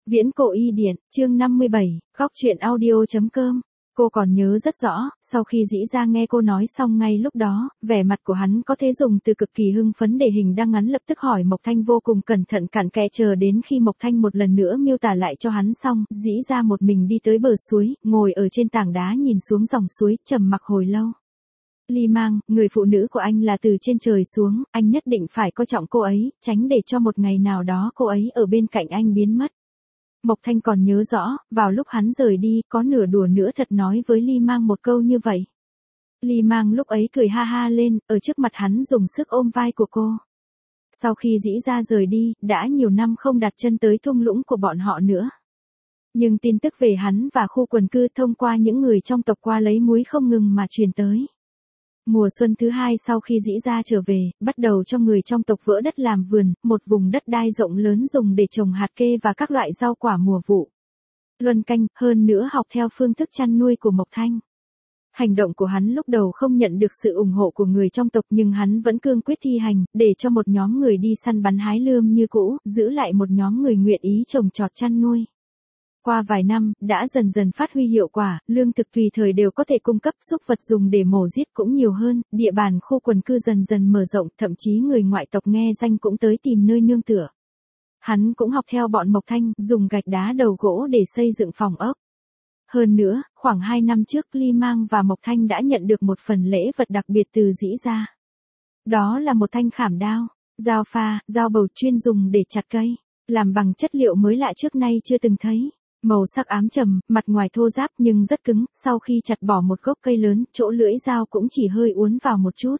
Viễn cổ y điển, chương 57, góc truyện audio.com. Cô còn nhớ rất rõ, sau khi Dĩ Gia nghe cô nói xong ngay lúc đó, vẻ mặt của hắn có thể dùng từ cực kỳ hưng phấn để hình đăng ngắn lập tức hỏi Mộc Thanh vô cùng cẩn thận cặn kẽ chờ đến khi Mộc Thanh một lần nữa miêu tả lại cho hắn xong, Dĩ Gia một mình đi tới bờ suối, ngồi ở trên tảng đá nhìn xuống dòng suối, trầm mặc hồi lâu. Ly Mang, người phụ nữ của anh là từ trên trời xuống, anh nhất định phải coi trọng cô ấy, tránh để cho một ngày nào đó cô ấy ở bên cạnh anh biến mất. Mộc Thanh còn nhớ rõ, vào lúc hắn rời đi, có nửa đùa nửa thật nói với Ly Mang một câu như vậy. Ly Mang lúc ấy cười ha ha lên, ở trước mặt hắn dùng sức ôm vai của cô. Sau khi Dĩ Gia rời đi, đã nhiều năm không đặt chân tới thung lũng của bọn họ nữa. Nhưng tin tức về hắn và khu quần cư thông qua những người trong tộc qua lấy muối không ngừng mà truyền tới. Mùa xuân thứ hai sau khi Dĩ Gia trở về, bắt đầu cho người trong tộc vỡ đất làm vườn, một vùng đất đai rộng lớn dùng để trồng hạt kê và các loại rau quả mùa vụ. Luân canh, hơn nữa học theo phương thức chăn nuôi của Mộc Thanh. Hành động của hắn lúc đầu không nhận được sự ủng hộ của người trong tộc nhưng hắn vẫn cương quyết thi hành, để cho một nhóm người đi săn bắn hái lượm như cũ, giữ lại một nhóm người nguyện ý trồng trọt chăn nuôi. Qua vài năm, đã dần dần phát huy hiệu quả, lương thực tùy thời đều có thể cung cấp, súc vật dùng để mổ giết cũng nhiều hơn, địa bàn khu quần cư dần dần mở rộng, thậm chí người ngoại tộc nghe danh cũng tới tìm nơi nương tựa. Hắn cũng học theo bọn Mộc Thanh, dùng gạch đá đầu gỗ để xây dựng phòng ốc. Hơn nữa, khoảng 2 năm trước Ly Mang và Mộc Thanh đã nhận được một phần lễ vật đặc biệt từ Dĩ Gia. Đó là một thanh khảm đao, dao pha, dao bầu chuyên dùng để chặt cây, làm bằng chất liệu mới lạ trước nay chưa từng thấy. Màu sắc ám trầm, mặt ngoài thô ráp nhưng rất cứng, sau khi chặt bỏ một gốc cây lớn, chỗ lưỡi dao cũng chỉ hơi uốn vào một chút.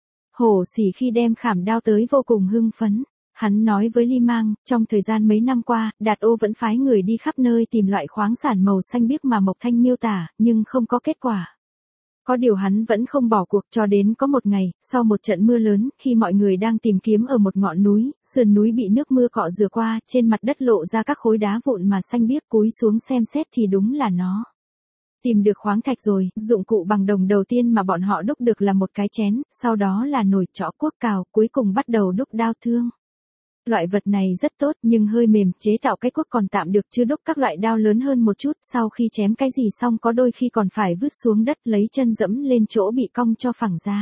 Hổ Sỉ khi đem khảm đao tới vô cùng hưng phấn. Hắn nói với Ly Mang, trong thời gian mấy năm qua, Đạt Ô vẫn phái người đi khắp nơi tìm loại khoáng sản màu xanh biếc mà Mộc Thanh miêu tả, nhưng không có kết quả. Có điều hắn vẫn không bỏ cuộc cho đến có một ngày, sau một trận mưa lớn, khi mọi người đang tìm kiếm ở một ngọn núi, sườn núi bị nước mưa cọ rửa qua, trên mặt đất lộ ra các khối đá vụn mà xanh biếc, cúi xuống xem xét thì đúng là nó. Tìm được khoáng thạch rồi, dụng cụ bằng đồng đầu tiên mà bọn họ đúc được là một cái chén, sau đó là nồi chõ cuốc cào, cuối cùng bắt đầu đúc đao thương. Loại vật này rất tốt nhưng hơi mềm, chế tạo cái cuốc còn tạm được chứ đúc các loại đao lớn hơn một chút, sau khi chém cái gì xong có đôi khi còn phải vứt xuống đất lấy chân dẫm lên chỗ bị cong cho phẳng ra.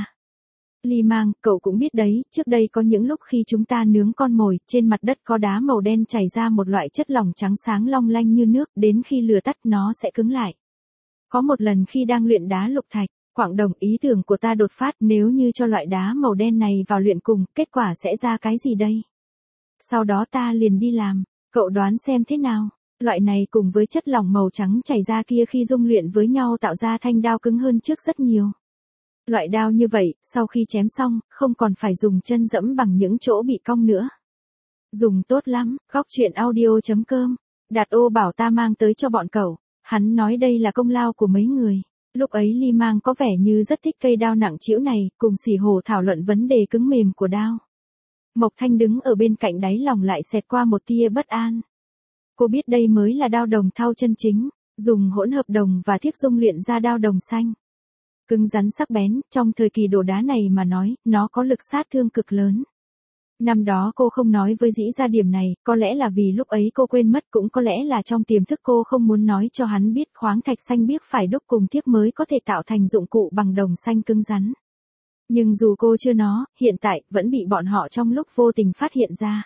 Ly Mang, cậu cũng biết đấy, trước đây có những lúc khi chúng ta nướng con mồi, trên mặt đất có đá màu đen chảy ra một loại chất lỏng trắng sáng long lanh như nước, đến khi lửa tắt nó sẽ cứng lại. Có một lần khi đang luyện đá lục thạch, Quảng Đồng, ý tưởng của ta đột phát, nếu như cho loại đá màu đen này vào luyện cùng, kết quả sẽ ra cái gì đây? Sau đó ta liền đi làm, cậu đoán xem thế nào, loại này cùng với chất lỏng màu trắng chảy ra kia khi dung luyện với nhau tạo ra thanh đao cứng hơn trước rất nhiều. Loại đao như vậy, sau khi chém xong, không còn phải dùng chân dẫm bằng những chỗ bị cong nữa. Dùng tốt lắm, góc truyện audio.com. Đạt Ô bảo ta mang tới cho bọn cậu, hắn nói đây là công lao của mấy người. Lúc ấy Ly Mang có vẻ như rất thích cây đao nặng trĩu này, cùng Sỉ Hổ thảo luận vấn đề cứng mềm của đao. Mộc Thanh đứng ở bên cạnh đáy lòng lại xẹt qua một tia bất an. Cô biết đây mới là đao đồng thau chân chính, dùng hỗn hợp đồng và thiếc dung luyện ra đao đồng xanh. Cứng rắn sắc bén, trong thời kỳ đổ đá này mà nói, nó có lực sát thương cực lớn. Năm đó cô không nói với Dĩ Gia điểm này, có lẽ là vì lúc ấy cô quên mất, cũng có lẽ là trong tiềm thức cô không muốn nói cho hắn biết khoáng thạch xanh biếc phải đúc cùng thiếc mới có thể tạo thành dụng cụ bằng đồng xanh cứng rắn. Nhưng dù cô chưa nó, hiện tại, vẫn bị bọn họ trong lúc vô tình phát hiện ra.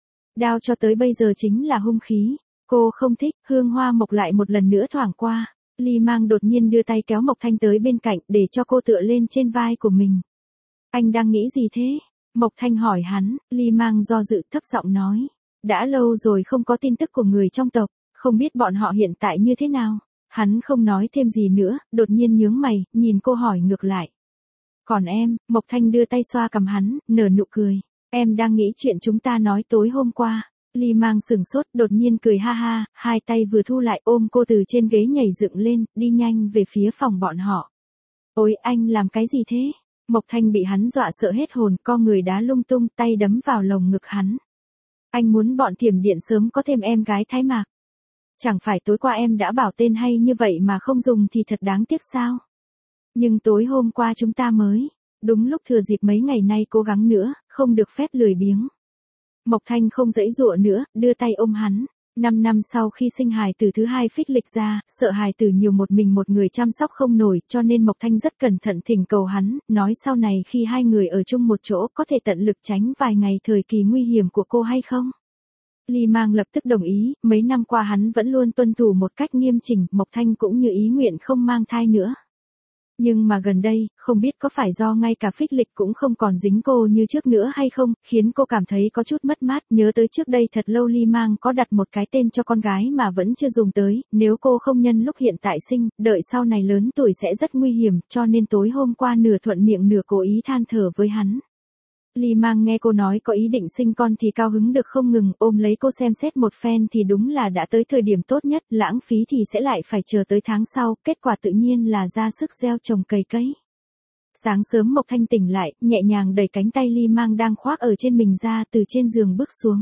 Đao cho tới bây giờ chính là hung khí. Cô không thích, hương hoa mộc lại một lần nữa thoảng qua. Ly Mang đột nhiên đưa tay kéo Mộc Thanh tới bên cạnh để cho cô tựa lên trên vai của mình. Anh đang nghĩ gì thế? Mộc Thanh hỏi hắn, Ly Mang do dự thấp giọng nói. Đã lâu rồi không có tin tức của người trong tộc, không biết bọn họ hiện tại như thế nào. Hắn không nói thêm gì nữa, đột nhiên nhướng mày, nhìn cô hỏi ngược lại. Còn em, Mộc Thanh đưa tay xoa cằm hắn, nở nụ cười. Em đang nghĩ chuyện chúng ta nói tối hôm qua. Ly Mang sừng sốt, đột nhiên cười ha ha, hai tay vừa thu lại ôm cô từ trên ghế nhảy dựng lên, đi nhanh về phía phòng bọn họ. Ôi anh làm cái gì thế? Mộc Thanh bị hắn dọa sợ hết hồn, co người đá lung tung, tay đấm vào lồng ngực hắn. Anh muốn bọn Thiểm Điện sớm có thêm em gái Thái Mạc. Chẳng phải tối qua em đã bảo tên hay như vậy mà không dùng thì thật đáng tiếc sao? Nhưng tối hôm qua chúng ta mới, đúng lúc thừa dịp mấy ngày nay cố gắng nữa, không được phép lười biếng. Mộc Thanh không dãy dụa nữa, đưa tay ôm hắn. 5 năm sau khi sinh hài tử thứ hai phích lịch ra, sợ hài tử nhiều một mình một người chăm sóc không nổi, cho nên Mộc Thanh rất cẩn thận thỉnh cầu hắn, nói sau này khi hai người ở chung một chỗ có thể tận lực tránh vài ngày thời kỳ nguy hiểm của cô hay không? Ly Mang lập tức đồng ý, mấy năm qua hắn vẫn luôn tuân thủ một cách nghiêm chỉnh, Mộc Thanh cũng như ý nguyện không mang thai nữa. Nhưng mà gần đây, không biết có phải do ngay cả phích lịch cũng không còn dính cô như trước nữa hay không, khiến cô cảm thấy có chút mất mát, nhớ tới trước đây thật lâu Ly Mang có đặt một cái tên cho con gái mà vẫn chưa dùng tới, nếu cô không nhân lúc hiện tại sinh, đợi sau này lớn tuổi sẽ rất nguy hiểm, cho nên tối hôm qua nửa thuận miệng nửa cố ý than thở với hắn. Ly Mang nghe cô nói có ý định sinh con thì cao hứng được không ngừng, ôm lấy cô xem xét một phen thì đúng là đã tới thời điểm tốt nhất, lãng phí thì sẽ lại phải chờ tới tháng sau, kết quả tự nhiên là ra sức gieo trồng cày cấy. Sáng sớm Mộc Thanh tỉnh lại, nhẹ nhàng đẩy cánh tay Ly Mang đang khoác ở trên mình ra, từ trên giường bước xuống.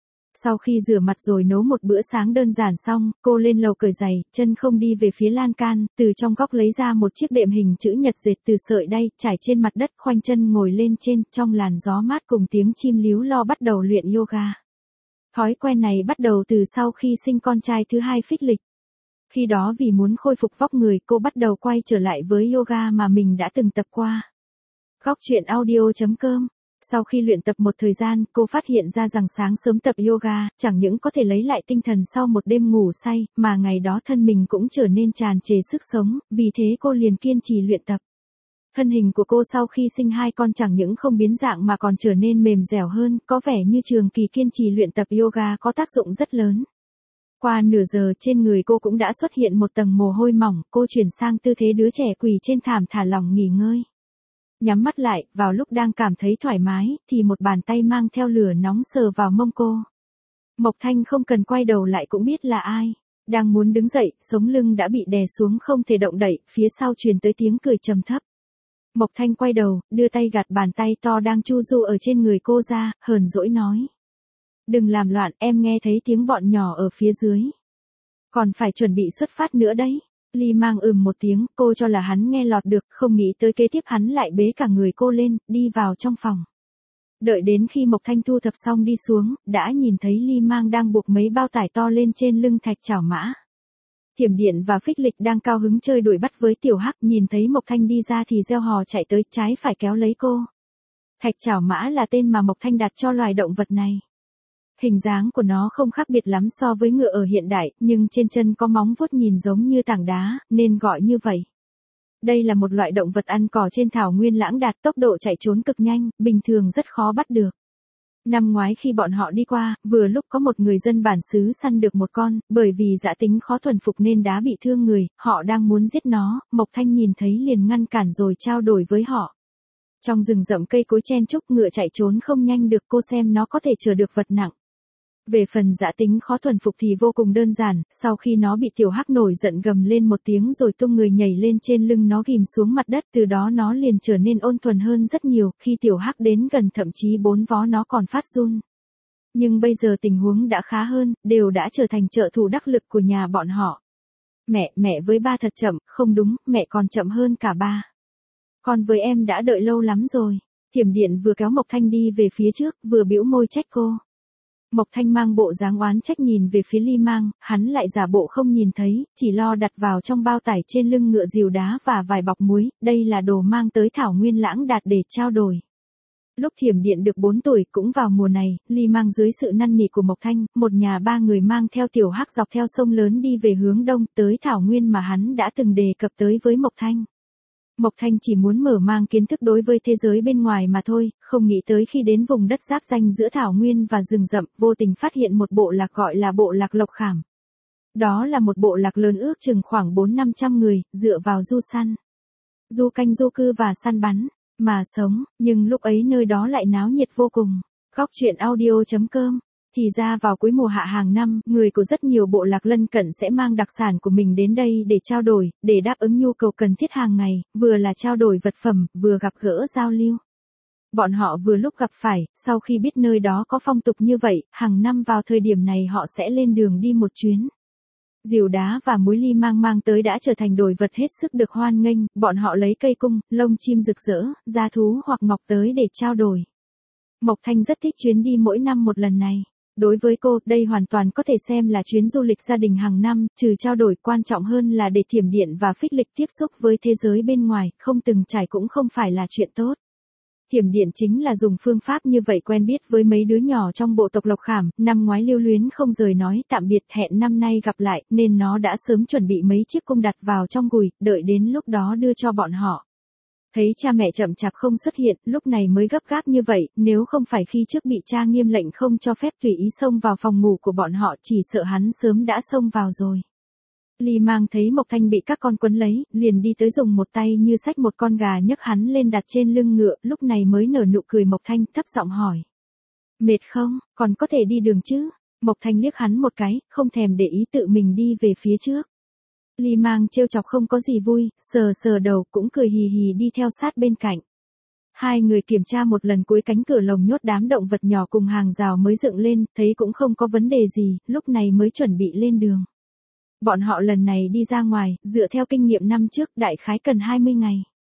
Sau khi rửa mặt rồi nấu một bữa sáng đơn giản xong, cô lên lầu cởi giày, chân không đi về phía lan can, từ trong góc lấy ra một chiếc đệm hình chữ nhật dệt từ sợi đay, trải trên mặt đất, khoanh chân ngồi lên trên, trong làn gió mát cùng tiếng chim líu lo bắt đầu luyện yoga. Thói quen này bắt đầu từ sau khi sinh con trai thứ hai phích lịch. Khi đó vì muốn khôi phục vóc người, cô bắt đầu quay trở lại với yoga mà mình đã từng tập qua. Góc truyện audio.com. Sau khi luyện tập một thời gian, cô phát hiện ra rằng sáng sớm tập yoga, chẳng những có thể lấy lại tinh thần sau một đêm ngủ say, mà ngày đó thân mình cũng trở nên tràn trề sức sống, vì thế cô liền kiên trì luyện tập. Thân hình của cô sau khi sinh hai con chẳng những không biến dạng mà còn trở nên mềm dẻo hơn, có vẻ như trường kỳ kiên trì luyện tập yoga có tác dụng rất lớn. Qua nửa giờ trên người cô cũng đã xuất hiện một tầng mồ hôi mỏng, cô chuyển sang tư thế đứa trẻ quỳ trên thảm thả lỏng nghỉ ngơi. Nhắm mắt lại, vào lúc đang cảm thấy thoải mái, thì một bàn tay mang theo lửa nóng sờ vào mông cô. Mộc Thanh không cần quay đầu lại cũng biết là ai. Đang muốn đứng dậy, sống lưng đã bị đè xuống không thể động đậy, phía sau truyền tới tiếng cười trầm thấp. Mộc Thanh quay đầu, đưa tay gạt bàn tay to đang chu du ở trên người cô ra, hờn dỗi nói. Đừng làm loạn, em nghe thấy tiếng bọn nhỏ ở phía dưới. Còn phải chuẩn bị xuất phát nữa đấy. Ly Mang một tiếng, cô cho là hắn nghe lọt được, không nghĩ tới kế tiếp hắn lại bế cả người cô lên, đi vào trong phòng. Đợi đến khi Mộc Thanh thu thập xong đi xuống, đã nhìn thấy Ly Mang đang buộc mấy bao tải to lên trên lưng Thạch Chảo Mã. Thiểm Điện và Phích Lịch đang cao hứng chơi đuổi bắt với Tiểu Hắc, nhìn thấy Mộc Thanh đi ra thì reo hò chạy tới, trái phải kéo lấy cô. Thạch Chảo Mã là tên mà Mộc Thanh đặt cho loài động vật này. Hình dáng của nó không khác biệt lắm so với ngựa ở hiện đại, nhưng trên chân có móng vuốt nhìn giống như tảng đá, nên gọi như vậy. Đây là một loại động vật ăn cỏ trên thảo nguyên lãng đạt, tốc độ chạy trốn cực nhanh, bình thường rất khó bắt được. Năm ngoái khi bọn họ đi qua, vừa lúc có một người dân bản xứ săn được một con, bởi vì dã tính khó thuần phục nên đã bị thương người, họ đang muốn giết nó, Mộc Thanh nhìn thấy liền ngăn cản rồi trao đổi với họ. Trong rừng rậm cây cối chen chúc, ngựa chạy trốn không nhanh được, cô xem nó có thể chở được vật nặng. Về phần dã tính khó thuần phục thì vô cùng đơn giản, sau khi nó bị Tiểu Hắc nổi giận gầm lên một tiếng rồi tung người nhảy lên trên lưng nó ghim xuống mặt đất, từ đó nó liền trở nên ôn thuần hơn rất nhiều, khi Tiểu Hắc đến gần thậm chí bốn vó nó còn phát run. Nhưng bây giờ tình huống đã khá hơn, đều đã trở thành trợ thủ đắc lực của nhà bọn họ. Mẹ với ba thật chậm, không đúng, mẹ còn chậm hơn cả ba. Con với em đã đợi lâu lắm rồi. Thiểm Điện vừa kéo Mộc Thanh đi về phía trước, vừa bĩu môi trách cô. Mộc Thanh mang bộ dáng oán trách nhìn về phía Ly Mang, hắn lại giả bộ không nhìn thấy, chỉ lo đặt vào trong bao tải trên lưng ngựa rìu đá và vài bọc muối, đây là đồ mang tới thảo nguyên lãng đạt để trao đổi. Lúc Thiểm Điện được 4 tuổi cũng vào mùa này, Ly Mang dưới sự năn nỉ của Mộc Thanh, một nhà ba người mang theo Tiểu Hắc dọc theo sông lớn đi về hướng đông tới thảo nguyên mà hắn đã từng đề cập tới với Mộc Thanh. Mộc Thanh chỉ muốn mở mang kiến thức đối với thế giới bên ngoài mà thôi, không nghĩ tới khi đến vùng đất giáp ranh giữa thảo nguyên và rừng rậm, vô tình phát hiện một bộ lạc gọi là bộ lạc Lộc Khảm. Đó là một bộ lạc lớn ước chừng khoảng 400-500 người, dựa vào du săn, du canh du cư và săn bắn mà sống, nhưng lúc ấy nơi đó lại náo nhiệt vô cùng. Góc truyện audio.com. Thì ra vào cuối mùa hạ hàng năm, người của rất nhiều bộ lạc lân cận sẽ mang đặc sản của mình đến đây để trao đổi, để đáp ứng nhu cầu cần thiết hàng ngày, vừa là trao đổi vật phẩm, vừa gặp gỡ giao lưu. Bọn họ vừa lúc gặp phải, sau khi biết nơi đó có phong tục như vậy, hàng năm vào thời điểm này họ sẽ lên đường đi một chuyến. Rìu đá và muối Ly mang tới đã trở thành đồ vật hết sức được hoan nghênh, bọn họ lấy cây cung, lông chim rực rỡ, da thú hoặc ngọc tới để trao đổi. Mộc Thanh rất thích chuyến đi mỗi năm một lần này. Đối với cô, đây hoàn toàn có thể xem là chuyến du lịch gia đình hàng năm, trừ trao đổi quan trọng hơn là để Thiểm Điện và Phích Lịch tiếp xúc với thế giới bên ngoài, không từng trải cũng không phải là chuyện tốt. Thiểm Điện chính là dùng phương pháp như vậy quen biết với mấy đứa nhỏ trong bộ tộc Lộc Khảm, năm ngoái lưu luyến không rời nói tạm biệt hẹn năm nay gặp lại, nên nó đã sớm chuẩn bị mấy chiếc cung đặt vào trong gùi, đợi đến lúc đó đưa cho bọn họ. Thấy cha mẹ chậm chạp không xuất hiện, lúc này mới gấp gáp như vậy, nếu không phải khi trước bị cha nghiêm lệnh không cho phép tùy ý xông vào phòng ngủ của bọn họ, chỉ sợ hắn sớm đã xông vào rồi. Ly Mang thấy Mộc Thanh bị các con quấn lấy, liền đi tới dùng một tay như xách một con gà nhấc hắn lên đặt trên lưng ngựa, lúc này mới nở nụ cười. Mộc Thanh thấp giọng hỏi. Mệt không, còn có thể đi đường chứ? Mộc Thanh liếc hắn một cái, không thèm để ý tự mình đi về phía trước. Ly Mang trêu chọc không có gì vui, sờ sờ đầu cũng cười hì hì đi theo sát bên cạnh. Hai người kiểm tra một lần cuối cánh cửa lồng nhốt đám động vật nhỏ cùng hàng rào mới dựng lên, thấy cũng không có vấn đề gì, lúc này mới chuẩn bị lên đường. Bọn họ lần này đi ra ngoài, dựa theo kinh nghiệm năm trước đại khái cần 20 ngày.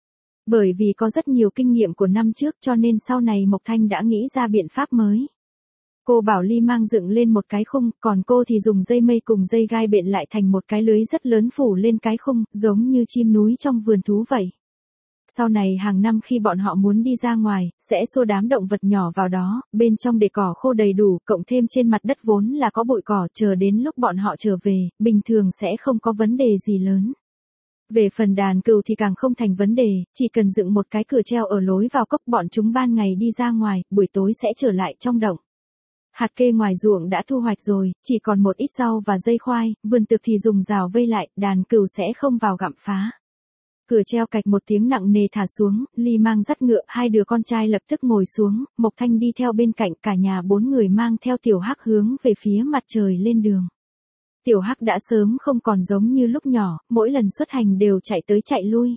Bởi vì có rất nhiều kinh nghiệm của năm trước cho nên sau này Mộc Thanh đã nghĩ ra biện pháp mới. Cô bảo Ly Mang dựng lên một cái khung, còn cô thì dùng dây mây cùng dây gai bện lại thành một cái lưới rất lớn phủ lên cái khung, giống như chim núi trong vườn thú vậy. Sau này hàng năm khi bọn họ muốn đi ra ngoài, sẽ xô đám động vật nhỏ vào đó, bên trong để cỏ khô đầy đủ, cộng thêm trên mặt đất vốn là có bụi cỏ, chờ đến lúc bọn họ trở về, bình thường sẽ không có vấn đề gì lớn. Về phần đàn cừu thì càng không thành vấn đề, chỉ cần dựng một cái cửa treo ở lối vào cốc, bọn chúng ban ngày đi ra ngoài, buổi tối sẽ trở lại trong động. Hạt kê ngoài ruộng đã thu hoạch rồi, chỉ còn một ít rau và dây khoai, vườn tược thì dùng rào vây lại, đàn cừu sẽ không vào gặm phá. Cửa treo cạch một tiếng nặng nề thả xuống, Ly Mang dắt ngựa, hai đứa con trai lập tức ngồi xuống, Mộc Thanh đi theo bên cạnh, cả nhà bốn người mang theo Tiểu Hắc hướng về phía mặt trời lên đường. Tiểu Hắc đã sớm không còn giống như lúc nhỏ, mỗi lần xuất hành đều chạy tới chạy lui.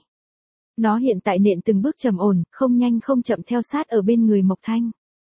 Nó hiện tại nện từng bước trầm ổn, không nhanh không chậm theo sát ở bên người Mộc Thanh.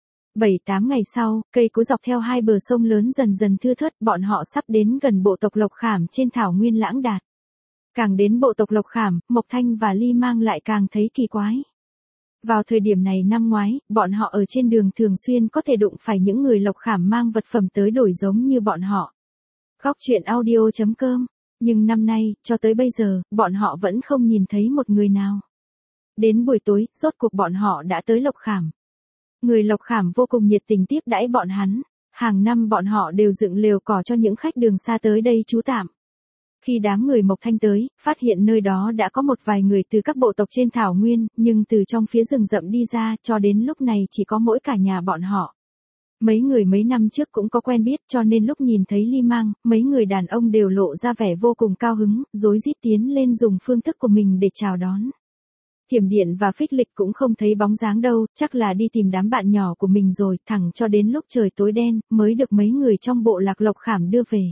7-8 ngày sau, cây cối dọc theo hai bờ sông lớn dần dần thưa thớt, bọn họ sắp đến gần bộ tộc Lộc Khảm trên thảo nguyên Lãng Đạt. Càng đến bộ tộc Lộc Khảm, Mộc Thanh và Ly Mang lại càng thấy kỳ quái. Vào thời điểm này năm ngoái, bọn họ ở trên đường thường xuyên có thể đụng phải những người Lộc Khảm mang vật phẩm tới đổi giống như bọn họ. Góc truyện audio.com. Nhưng năm nay, cho tới bây giờ, bọn họ vẫn không nhìn thấy một người nào. Đến buổi tối, rốt cuộc bọn họ đã tới Lộc Khảm. Người Lộc Khảm vô cùng nhiệt tình tiếp đãi bọn hắn. Hàng năm bọn họ đều dựng lều cỏ cho những khách đường xa tới đây trú tạm. Khi đám người Mộc Thanh tới, phát hiện nơi đó đã có một vài người từ các bộ tộc trên thảo nguyên, nhưng từ trong phía rừng rậm đi ra, cho đến lúc này chỉ có mỗi cả nhà bọn họ. Mấy người mấy năm trước cũng có quen biết, cho nên lúc nhìn thấy Ly Mang, mấy người đàn ông đều lộ ra vẻ vô cùng cao hứng, rối rít tiến lên dùng phương thức của mình để chào đón. Thiểm Điện và Phích Lịch cũng không thấy bóng dáng đâu, chắc là đi tìm đám bạn nhỏ của mình rồi, thẳng cho đến lúc trời tối đen, mới được mấy người trong bộ lạc Lộc Khảm đưa về.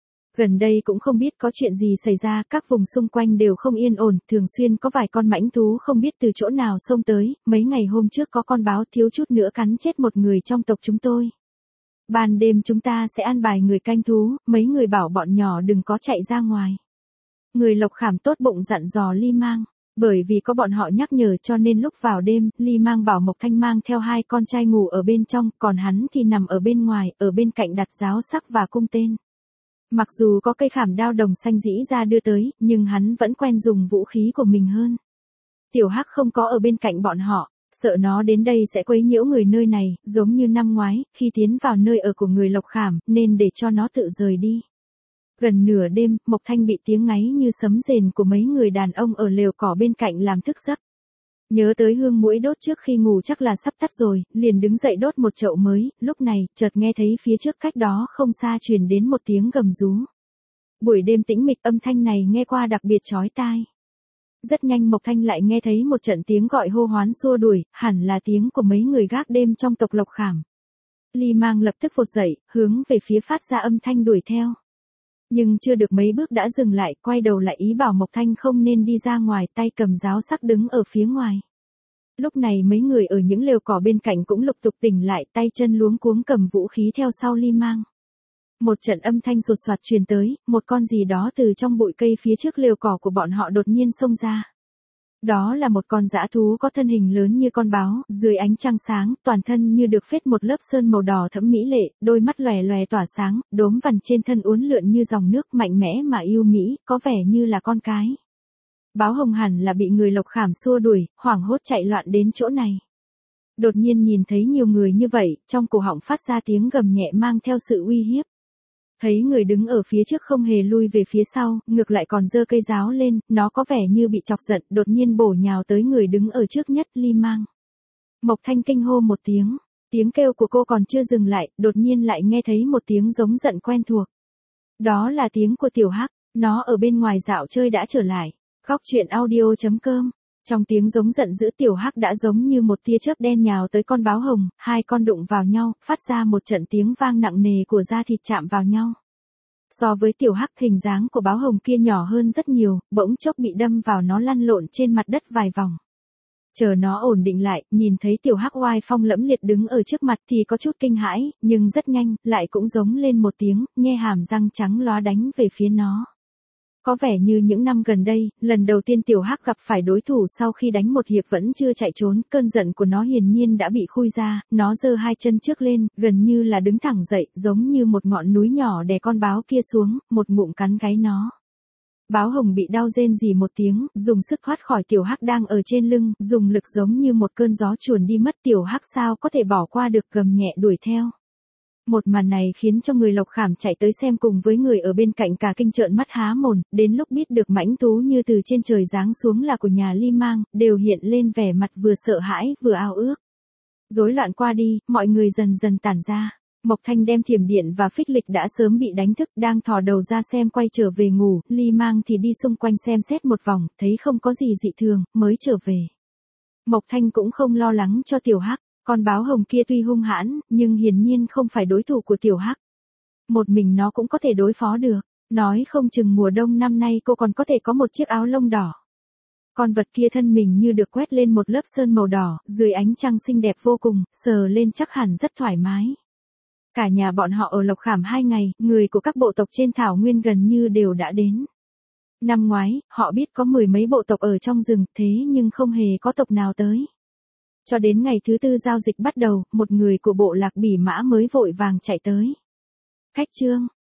Gần đây cũng không biết có chuyện gì xảy ra, các vùng xung quanh đều không yên ổn, thường xuyên có vài con mãnh thú không biết từ chỗ nào xông tới, mấy ngày hôm trước có con báo thiếu chút nữa cắn chết một người trong tộc chúng tôi. Ban đêm chúng ta sẽ an bài người canh thú, mấy người bảo bọn nhỏ đừng có chạy ra ngoài. Người Lộc Khảm tốt bụng dặn dò Ly Mang. Bởi vì có bọn họ nhắc nhở cho nên lúc vào đêm, Ly Mang bảo Mộc Thanh mang theo hai con trai ngủ ở bên trong, còn hắn thì nằm ở bên ngoài, ở bên cạnh đặt giáo sắc và cung tên. Mặc dù có cây khảm đao đồng xanh dĩ ra đưa tới, nhưng hắn vẫn quen dùng vũ khí của mình hơn. Tiểu Hắc không có ở bên cạnh bọn họ, sợ nó đến đây sẽ quấy nhiễu người nơi này, giống như năm ngoái, khi tiến vào nơi ở của người Lộc Khảm, nên để cho nó tự rời đi. Gần nửa đêm, Mộc Thanh bị tiếng ngáy như sấm rền của mấy người đàn ông ở lều cỏ bên cạnh làm thức giấc. Nhớ tới hương muỗi đốt trước khi ngủ chắc là sắp tắt rồi, liền đứng dậy đốt một chậu mới, lúc này, chợt nghe thấy phía trước cách đó không xa truyền đến một tiếng gầm rú. Buổi đêm tĩnh mịch, âm thanh này nghe qua đặc biệt chói tai. Rất nhanh Mộc Thanh lại nghe thấy một trận tiếng gọi hô hoán xua đuổi, hẳn là tiếng của mấy người gác đêm trong tộc Lộc Khảm. Ly Mang lập tức vụt dậy, hướng về phía phát ra âm thanh đuổi theo. Nhưng chưa được mấy bước đã dừng lại, quay đầu lại ý bảo Mộc Thanh không nên đi ra ngoài, tay cầm giáo sắc đứng ở phía ngoài. Lúc này mấy người ở những lều cỏ bên cạnh cũng lục tục tỉnh lại, tay chân luống cuống cầm vũ khí theo sau Ly Mang. Một trận âm thanh sột soạt truyền tới, một con gì đó từ trong bụi cây phía trước lều cỏ của bọn họ đột nhiên xông ra. Đó là một con dã thú có thân hình lớn như con báo, dưới ánh trăng sáng, toàn thân như được phết một lớp sơn màu đỏ thẫm mỹ lệ, đôi mắt lòe lòe tỏa sáng, đốm vằn trên thân uốn lượn như dòng nước mạnh mẽ mà yêu mỹ, có vẻ như là con cái. Báo Hồng hẳn là bị người Lộc Khảm xua đuổi, hoảng hốt chạy loạn đến chỗ này. Đột nhiên nhìn thấy nhiều người như vậy, trong cổ họng phát ra tiếng gầm nhẹ mang theo sự uy hiếp. Thấy người đứng ở phía trước không hề lui về phía sau, ngược lại còn giơ cây giáo lên, nó có vẻ như bị chọc giận, đột nhiên bổ nhào tới người đứng ở trước nhất, Ly Mang. Mộc Thanh kinh hô một tiếng kêu của cô còn chưa dừng lại, đột nhiên lại nghe thấy một tiếng giống giận quen thuộc. Đó là tiếng của Tiểu Hắc, nó ở bên ngoài dạo chơi đã trở lại. Góc truyện audio.com. Trong tiếng giống giận dữ, Tiểu Hắc đã giống như một tia chớp đen nhào tới con báo hồng, hai con đụng vào nhau, phát ra một trận tiếng vang nặng nề của da thịt chạm vào nhau. So với Tiểu Hắc, hình dáng của báo hồng kia nhỏ hơn rất nhiều, bỗng chốc bị đâm vào, nó lăn lộn trên mặt đất vài vòng. Chờ nó ổn định lại, nhìn thấy Tiểu Hắc oai phong lẫm liệt đứng ở trước mặt thì có chút kinh hãi, nhưng rất nhanh, lại cũng giống lên một tiếng, nhe hàm răng trắng lóa đánh về phía nó. Có vẻ như những năm gần đây, lần đầu tiên Tiểu Hắc gặp phải đối thủ sau khi đánh một hiệp vẫn chưa chạy trốn, cơn giận của nó hiển nhiên đã bị khui ra, nó giơ hai chân trước lên, gần như là đứng thẳng dậy, giống như một ngọn núi nhỏ đè con báo kia xuống, một ngụm cắn gáy nó. Báo hồng bị đau rên rỉ một tiếng, dùng sức thoát khỏi Tiểu Hắc đang ở trên lưng, dùng lực giống như một cơn gió chuồn đi mất. Tiểu Hắc sao có thể bỏ qua được, gầm nhẹ đuổi theo. Một màn này khiến cho người Lộc Khảm chạy tới xem cùng với người ở bên cạnh cả kinh trợn mắt há mồm, đến lúc biết được mãnh thú như từ trên trời giáng xuống là của nhà Ly Mang, đều hiện lên vẻ mặt vừa sợ hãi vừa ao ước. Rối loạn qua đi, mọi người dần dần tản ra. Mộc Thanh đem thiểm điện và phích lịch đã sớm bị đánh thức, đang thò đầu ra xem quay trở về ngủ, Ly Mang thì đi xung quanh xem xét một vòng, thấy không có gì dị thường, mới trở về. Mộc Thanh cũng không lo lắng cho Tiểu Hắc. Con báo hồng kia tuy hung hãn, nhưng hiển nhiên không phải đối thủ của Tiểu Hắc. Một mình nó cũng có thể đối phó được. Nói không chừng mùa đông năm nay cô còn có thể có một chiếc áo lông đỏ. Con vật kia thân mình như được quét lên một lớp sơn màu đỏ, dưới ánh trăng xinh đẹp vô cùng, sờ lên chắc hẳn rất thoải mái. Cả nhà bọn họ ở Lộc Khảm 2 ngày, người của các bộ tộc trên thảo nguyên gần như đều đã đến. Năm ngoái, họ biết có 10 mấy bộ tộc ở trong rừng, thế nhưng không hề có tộc nào tới. Cho đến ngày thứ 4 giao dịch bắt đầu, một người của bộ lạc Bỉ Mã mới vội vàng chạy tới. Khách trương,